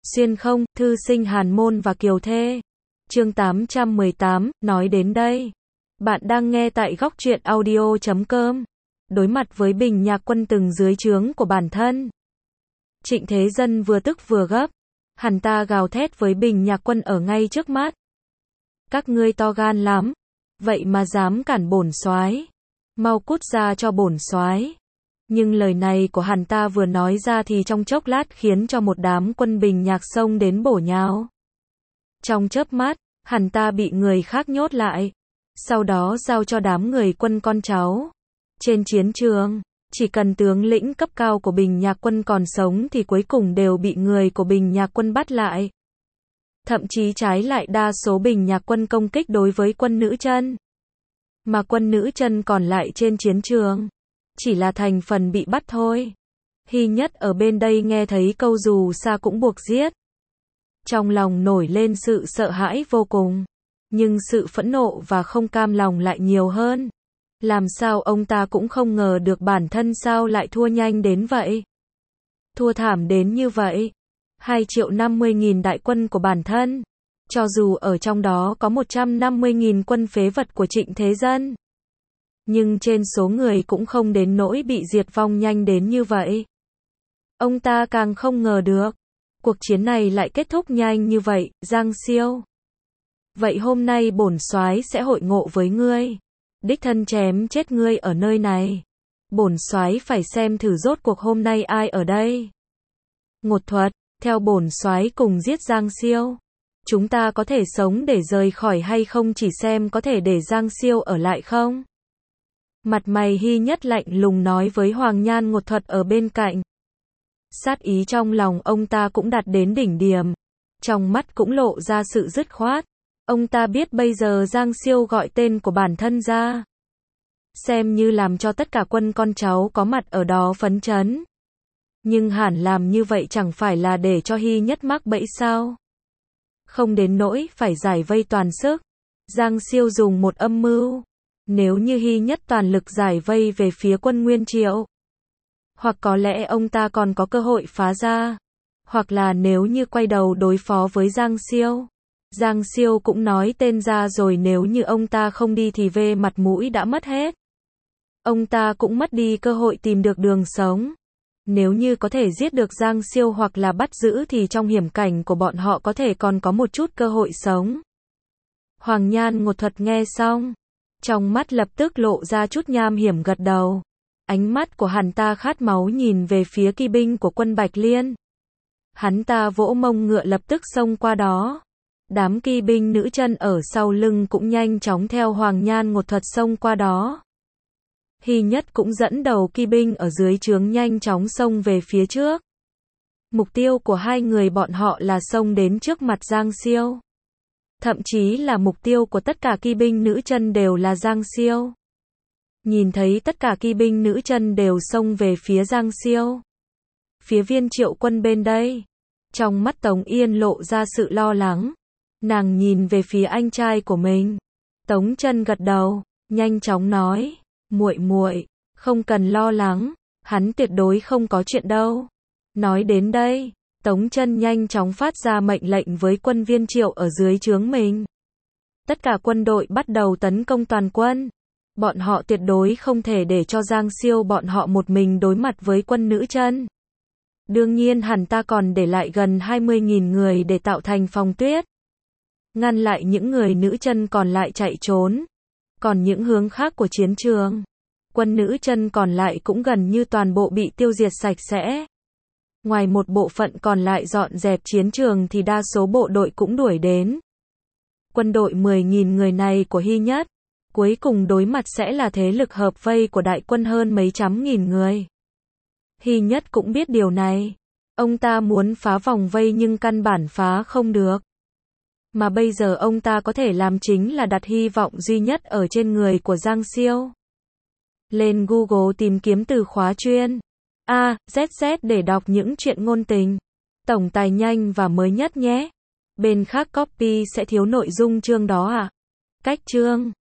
Xuyên không, thư sinh Hàn Môn và Kiều Thê. Chương 818, nói đến đây. Bạn đang nghe tại góc truyện audio.com. Đối mặt với Bình Nhạc Quân từng dưới trướng của bản thân, Trịnh Thế Dân vừa tức vừa gấp. Hắn ta gào thét với Bình Nhạc Quân ở ngay trước mắt. Các ngươi to gan lắm, vậy mà dám cản bổn soái, mau cút ra cho bổn soái. Nhưng lời này của hắn ta vừa nói ra thì trong chốc lát khiến cho một đám quân Bình Nhạc xông đến bổ nhào. Trong chớp mắt, hắn ta bị người khác nhốt lại, sau đó giao cho đám người quân con cháu. Trên chiến trường, chỉ cần tướng lĩnh cấp cao của Bình Nhạc Quân còn sống thì cuối cùng đều bị người của Bình Nhạc Quân bắt lại. Thậm chí trái lại đa số Bình Nhạc Quân công kích đối với quân nữ chân, mà quân nữ chân còn lại trên chiến trường chỉ là thành phần bị bắt thôi. Hy Nhất ở bên đây nghe thấy câu dù sao cũng buộc giết, trong lòng nổi lên sự sợ hãi vô cùng, nhưng sự phẫn nộ và không cam lòng lại nhiều hơn. Làm sao ông ta cũng không ngờ được bản thân sao lại thua nhanh đến vậy, thua thảm đến như vậy. 2.050.000 đại quân của bản thân, cho dù ở trong đó có 150.000 quân phế vật của Trịnh Thế Dân, nhưng trên số người cũng không đến nỗi bị diệt vong nhanh đến như vậy. Ông ta càng không ngờ được cuộc chiến này lại kết thúc nhanh như vậy. Giang Siêu, vậy hôm nay bổn soái sẽ hội ngộ với ngươi, đích thân chém chết ngươi ở nơi này. Bổn soái phải xem thử rốt cuộc hôm nay ai ở đây. Ngột Thuật, theo bổn soái cùng giết Giang Siêu. Chúng ta có thể sống để rời khỏi hay không chỉ xem có thể để Giang Siêu ở lại không. Mặt mày Hy Nhất lạnh lùng nói với Hoàng Nhan Ngột Thuật ở bên cạnh. Sát ý trong lòng ông ta cũng đạt đến đỉnh điểm, trong mắt cũng lộ ra sự dứt khoát. Ông ta biết bây giờ Giang Siêu gọi tên của bản thân ra, xem như làm cho tất cả quân con cháu có mặt ở đó phấn chấn. Nhưng hẳn làm như vậy chẳng phải là để cho Hy Nhất mắc bẫy sao? Không đến nỗi phải giải vây toàn sức. Giang Siêu dùng một âm mưu. Nếu như Hy Nhất toàn lực giải vây về phía quân Nguyên Triệu, hoặc có lẽ ông ta còn có cơ hội phá ra. Hoặc là nếu như quay đầu đối phó với Giang Siêu, Giang Siêu cũng nói tên ra rồi, nếu như ông ta không đi thì về mặt mũi đã mất hết. Ông ta cũng mất đi cơ hội tìm được đường sống. Nếu như có thể giết được Giang Siêu hoặc là bắt giữ thì trong hiểm cảnh của bọn họ có thể còn có một chút cơ hội sống. Hoàng Nhan Ngột Thuật nghe xong, trong mắt lập tức lộ ra chút nham hiểm, gật đầu. Ánh mắt của hắn ta khát máu nhìn về phía kỵ binh của quân Bạch Liên. Hắn ta vỗ mông ngựa lập tức xông qua đó. Đám kỵ binh nữ chân ở sau lưng cũng nhanh chóng theo Hoàng Nhan Ngột Thuật xông qua đó. Hy Nhất cũng dẫn đầu kỵ binh ở dưới trướng nhanh chóng xông về phía trước. Mục tiêu của hai người bọn họ là xông đến trước mặt Giang Siêu. Thậm chí là mục tiêu của tất cả kỵ binh nữ chân đều là Giang Siêu. Nhìn thấy tất cả kỵ binh nữ chân đều xông về phía Giang Siêu, phía Viên Triệu Quân bên đây, trong mắt Tống Yên lộ ra sự lo lắng. Nàng nhìn về phía anh trai của mình. Tống Chân gật đầu, nhanh chóng nói, muội muội, không cần lo lắng, hắn tuyệt đối không có chuyện đâu. Nói đến đây, Tống Chân nhanh chóng phát ra mệnh lệnh với quân Viên Triệu ở dưới trướng mình. Tất cả quân đội bắt đầu tấn công toàn quân. Bọn họ tuyệt đối không thể để cho Giang Siêu bọn họ một mình đối mặt với quân nữ chân. Đương nhiên hắn ta còn để lại gần 20.000 người để tạo thành phòng tuyết, ngăn lại những người nữ chân còn lại chạy trốn. Còn những hướng khác của chiến trường, quân nữ chân còn lại cũng gần như toàn bộ bị tiêu diệt sạch sẽ. Ngoài một bộ phận còn lại dọn dẹp chiến trường thì đa số bộ đội cũng đuổi đến. Quân đội 10.000 người này của Hy Nhất, cuối cùng đối mặt sẽ là thế lực hợp vây của đại quân hơn mấy trăm nghìn người. Hy Nhất cũng biết điều này. Ông ta muốn phá vòng vây nhưng căn bản phá không được. Mà bây giờ ông ta có thể làm chính là đặt hy vọng duy nhất ở trên người của Giang Siêu. Lên Google tìm kiếm từ khóa chuyên AZZ để đọc những chuyện ngôn tình, tổng tài nhanh và mới nhất nhé. Bên khác copy sẽ thiếu nội dung chương đó à? Cách chương